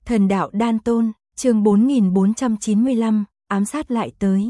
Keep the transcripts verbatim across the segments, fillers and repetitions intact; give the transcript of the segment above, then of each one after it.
Thần đạo đan tôn, chương bốn nghìn bốn trăm chín mươi lăm, ám sát lại tới.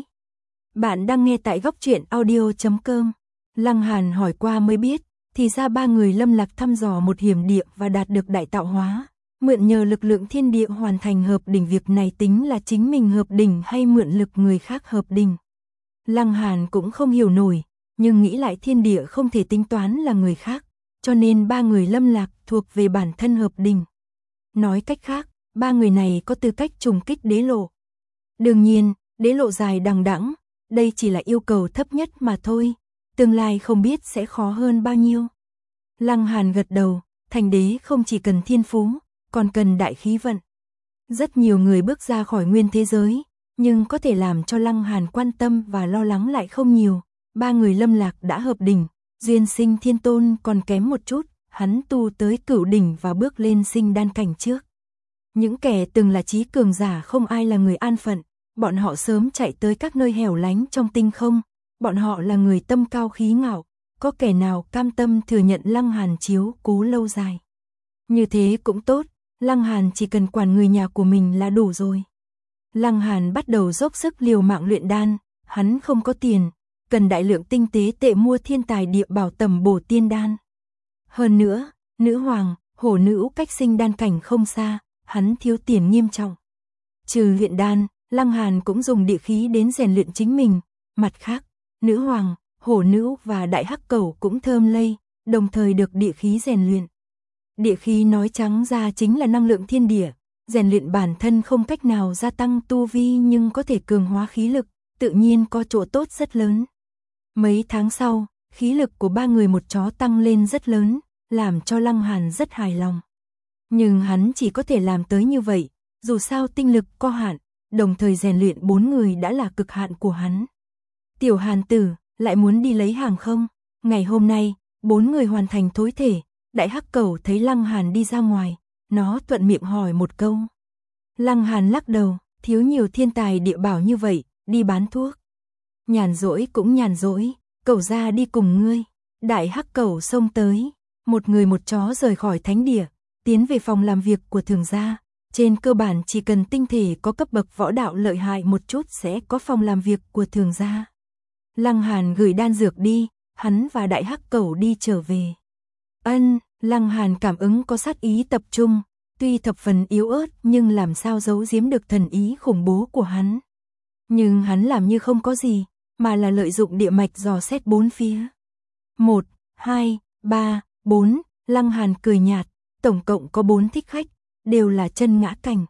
Bạn đang nghe tại góc truyện audio chấm com. Lăng Hàn hỏi qua mới biết, thì ra ba người Lâm Lạc thăm dò một hiểm địa và đạt được đại tạo hóa, mượn nhờ lực lượng thiên địa hoàn thành hợp đỉnh. Việc này tính là chính mình hợp đỉnh hay mượn lực người khác hợp đỉnh? Lăng Hàn cũng không hiểu nổi, nhưng nghĩ lại thiên địa không thể tính toán là người khác, cho nên ba người Lâm Lạc thuộc về bản thân hợp đỉnh. Nói cách khác, ba người này có tư cách trùng kích đế lộ. Đương nhiên, đế lộ dài đằng đẵng, đây chỉ là yêu cầu thấp nhất mà thôi, tương lai không biết sẽ khó hơn bao nhiêu. Lăng Hàn gật đầu, thành đế không chỉ cần thiên phú, còn cần đại khí vận. Rất nhiều người bước ra khỏi nguyên thế giới, nhưng có thể làm cho Lăng Hàn quan tâm và lo lắng lại không nhiều. Ba người Lâm Lạc đã hợp đỉnh, duyên sinh thiên tôn còn kém một chút, hắn tu tới cửu đỉnh và bước lên sinh đan cảnh trước. Những kẻ từng là trí cường giả không ai là người an phận, bọn họ sớm chạy tới các nơi hẻo lánh trong tinh không, bọn họ là người tâm cao khí ngạo, có kẻ nào cam tâm thừa nhận Lăng Hàn chiếu cố lâu dài. Như thế cũng tốt, Lăng Hàn chỉ cần quản người nhà của mình là đủ rồi. Lăng Hàn bắt đầu dốc sức liều mạng luyện đan, hắn không có tiền, cần đại lượng tinh tế tệ mua thiên tài địa bảo tầm bổ tiên đan. Hơn nữa, nữ hoàng, hổ nữ cách sinh đan cảnh không xa, hắn thiếu tiền nghiêm trọng. Trừ luyện đan, Lăng Hàn cũng dùng địa khí đến rèn luyện chính mình. Mặt khác, nữ hoàng, hổ nữ và đại hắc cẩu cũng thơm lây, đồng thời được địa khí rèn luyện. Địa khí nói trắng ra chính là năng lượng thiên địa, rèn luyện bản thân không cách nào gia tăng tu vi nhưng có thể cường hóa khí lực, tự nhiên có chỗ tốt rất lớn. Mấy tháng sau, khí lực của ba người một chó tăng lên rất lớn, làm cho Lăng Hàn rất hài lòng. Nhưng hắn chỉ có thể làm tới như vậy, dù sao tinh lực có hạn, đồng thời rèn luyện bốn người đã là cực hạn của hắn. Tiểu Hàn tử, lại muốn đi lấy hàng không? Ngày hôm nay, bốn người hoàn thành thối thể, đại hắc cẩu thấy Lăng Hàn đi ra ngoài, nó thuận miệng hỏi một câu. Lăng Hàn lắc đầu, thiếu nhiều thiên tài địa bảo như vậy, đi bán thuốc. Nhàn rỗi cũng nhàn rỗi, cẩu ra đi cùng ngươi. Đại hắc cẩu xông tới, một người một chó rời khỏi thánh địa, tiến về phòng làm việc của thường gia. Trên cơ bản chỉ cần tinh thể có cấp bậc võ đạo lợi hại một chút sẽ có phòng làm việc của thường gia. Lăng Hàn gửi đan dược đi, hắn và đại hắc cẩu đi trở về. Ân, Lăng Hàn cảm ứng có sát ý tập trung, tuy thập phần yếu ớt nhưng làm sao giấu giếm được thần ý khủng bố của hắn. Nhưng hắn làm như không có gì, mà là lợi dụng địa mạch dò xét bốn phía. Một, hai, ba, bốn, Lăng Hàn cười nhạt, tổng cộng có bốn thích khách, đều là chân ngã cảnh.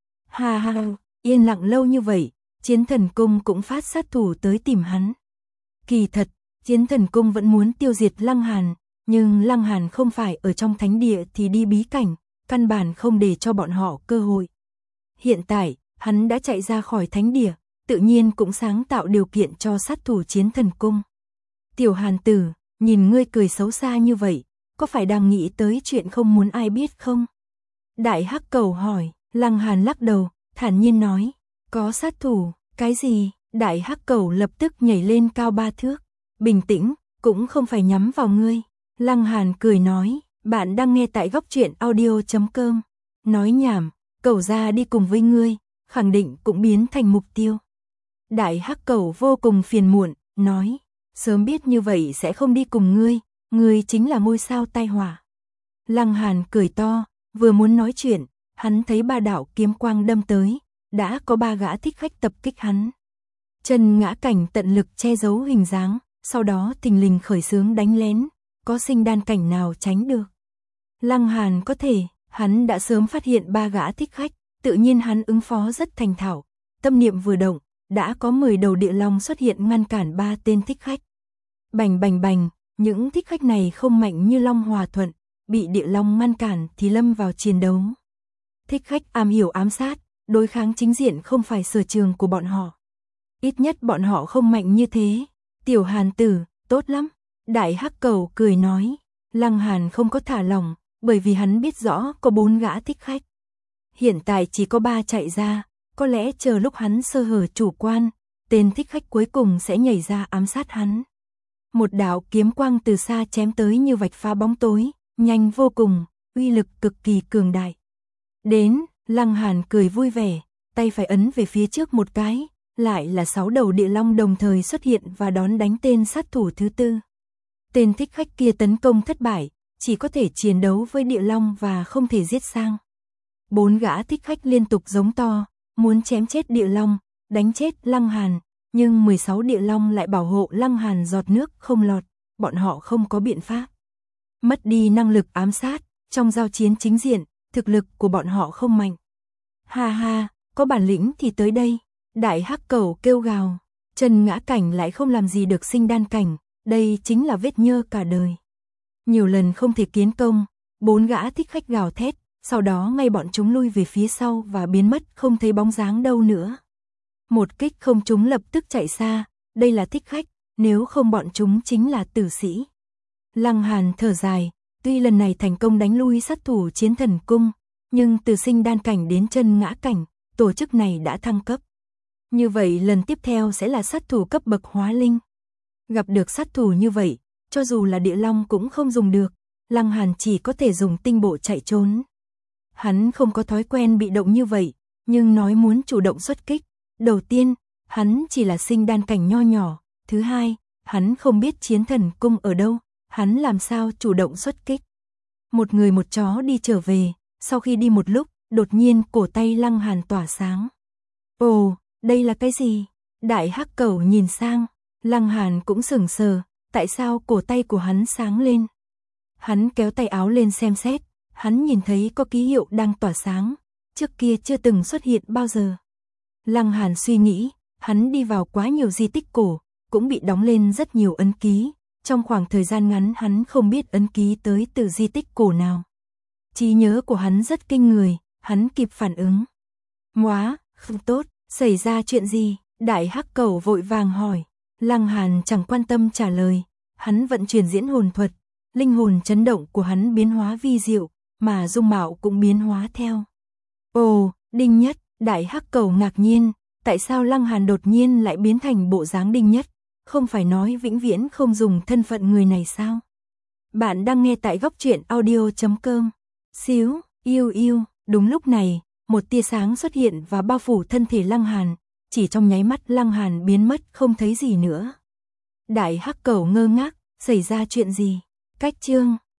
Ha ha, yên lặng lâu như vậy, Chiến Thần Cung cũng phát sát thủ tới tìm hắn. Kỳ thật, Chiến Thần Cung vẫn muốn tiêu diệt Lăng Hàn, nhưng Lăng Hàn không phải ở trong thánh địa thì đi bí cảnh, căn bản không để cho bọn họ cơ hội. Hiện tại, hắn đã chạy ra khỏi thánh địa, tự nhiên cũng sáng tạo điều kiện cho sát thủ Chiến Thần Cung. Tiểu Hàn tử, nhìn ngươi cười xấu xa như vậy, có phải đang nghĩ tới chuyện không muốn ai biết không? Đại hắc cẩu hỏi. Lăng Hàn lắc đầu, thản nhiên nói, có sát thủ, cái gì? Đại hắc cẩu lập tức nhảy lên cao ba thước, bình tĩnh, cũng không phải nhắm vào ngươi. Lăng Hàn cười nói, bạn đang nghe tại góc truyện audio chấm com. Nói nhảm, cẩu ra đi cùng với ngươi, khẳng định cũng biến thành mục tiêu. Đại hắc cẩu vô cùng phiền muộn, nói, sớm biết như vậy sẽ không đi cùng ngươi, ngươi chính là ngôi sao tai họa. Lăng Hàn cười to, vừa muốn nói chuyện, hắn thấy ba đạo kiếm quang đâm tới, đã có ba gã thích khách tập kích hắn. Chân ngã cảnh tận lực che giấu hình dáng, sau đó thình lình khởi xướng đánh lén, có sinh đan cảnh nào tránh được. Lăng Hàn có thể, hắn đã sớm phát hiện ba gã thích khách, tự nhiên hắn ứng phó rất thành thạo, tâm niệm vừa động, đã có mười đầu địa long xuất hiện ngăn cản ba tên thích khách. Bành bành bành, những thích khách này không mạnh như Long Hòa Thuận, bị địa long ngăn cản thì lâm vào chiến đấu. Thích khách am hiểu ám sát, đối kháng chính diện không phải sở trường của bọn họ. Ít nhất bọn họ không mạnh như thế. Tiểu Hàn tử, tốt lắm. Đại hắc cẩu cười nói. Lăng Hàn không có thả lỏng, bởi vì hắn biết rõ có bốn gã thích khách. Hiện tại chỉ có ba chạy ra, có lẽ chờ lúc hắn sơ hở chủ quan, tên thích khách cuối cùng sẽ nhảy ra ám sát hắn. Một đạo kiếm quang từ xa chém tới như vạch phá bóng tối, nhanh vô cùng, uy lực cực kỳ cường đại. Đến, Lăng Hàn cười vui vẻ, tay phải ấn về phía trước một cái, lại là sáu đầu địa long đồng thời xuất hiện và đón đánh tên sát thủ thứ tư. Tên thích khách kia tấn công thất bại, chỉ có thể chiến đấu với địa long và không thể giết sang. Bốn gã thích khách liên tục giống to, muốn chém chết địa long, đánh chết Lăng Hàn, nhưng mười sáu địa long lại bảo hộ Lăng Hàn giọt nước không lọt, bọn họ không có biện pháp. Mất đi năng lực ám sát, trong giao chiến chính diện, thực lực của bọn họ không mạnh. Ha ha, có bản lĩnh thì tới đây. Đại hắc cẩu kêu gào, Trần Ngã Cảnh lại không làm gì được sinh đan cảnh, đây chính là vết nhơ cả đời. Nhiều lần không thể kiến công, bốn gã thích khách gào thét, sau đó ngay bọn chúng lui về phía sau và biến mất không thấy bóng dáng đâu nữa. Một kích không trúng lập tức chạy xa, đây là thích khách, nếu không bọn chúng chính là tử sĩ. Lăng Hàn thở dài, tuy lần này thành công đánh lui sát thủ Chiến Thần Cung, nhưng từ sinh đan cảnh đến chân ngã cảnh, tổ chức này đã thăng cấp. Như vậy lần tiếp theo sẽ là sát thủ cấp bậc hóa linh. Gặp được sát thủ như vậy, cho dù là địa long cũng không dùng được, Lăng Hàn chỉ có thể dùng tinh bộ chạy trốn. Hắn không có thói quen bị động như vậy, nhưng nói muốn chủ động xuất kích. Đầu tiên, hắn chỉ là sinh đan cảnh nho nhỏ, thứ hai, hắn không biết Chiến Thần Cung ở đâu, hắn làm sao chủ động xuất kích. Một người một chó đi trở về, sau khi đi một lúc, đột nhiên cổ tay Lăng Hàn tỏa sáng. Ồ, đây là cái gì? Đại hắc cẩu nhìn sang, Lăng Hàn cũng sững sờ, tại sao cổ tay của hắn sáng lên? Hắn kéo tay áo lên xem xét, hắn nhìn thấy có ký hiệu đang tỏa sáng, trước kia chưa từng xuất hiện bao giờ. Lăng Hàn suy nghĩ, hắn đi vào quá nhiều di tích cổ, cũng bị đóng lên rất nhiều ấn ký, trong khoảng thời gian ngắn hắn không biết ấn ký tới từ di tích cổ nào. Trí nhớ của hắn rất kinh người, hắn kịp phản ứng. Móa, không tốt, xảy ra chuyện gì? Đại hắc cẩu vội vàng hỏi. Lăng Hàn chẳng quan tâm trả lời, hắn vận chuyển diễn hồn thuật, linh hồn chấn động của hắn biến hóa vi diệu, mà dung mạo cũng biến hóa theo. Ồ, Đinh Nhất, đại hắc cẩu ngạc nhiên, tại sao Lăng Hàn đột nhiên lại biến thành bộ dáng Đinh Nhất, không phải nói vĩnh viễn không dùng thân phận người này sao? Bạn đang nghe tại góc truyện audio chấm com. Xíu, yêu yêu, đúng lúc này, một tia sáng xuất hiện và bao phủ thân thể Lăng Hàn, chỉ trong nháy mắt Lăng Hàn biến mất không thấy gì nữa. Đại hắc cẩu ngơ ngác, xảy ra chuyện gì? Cách chương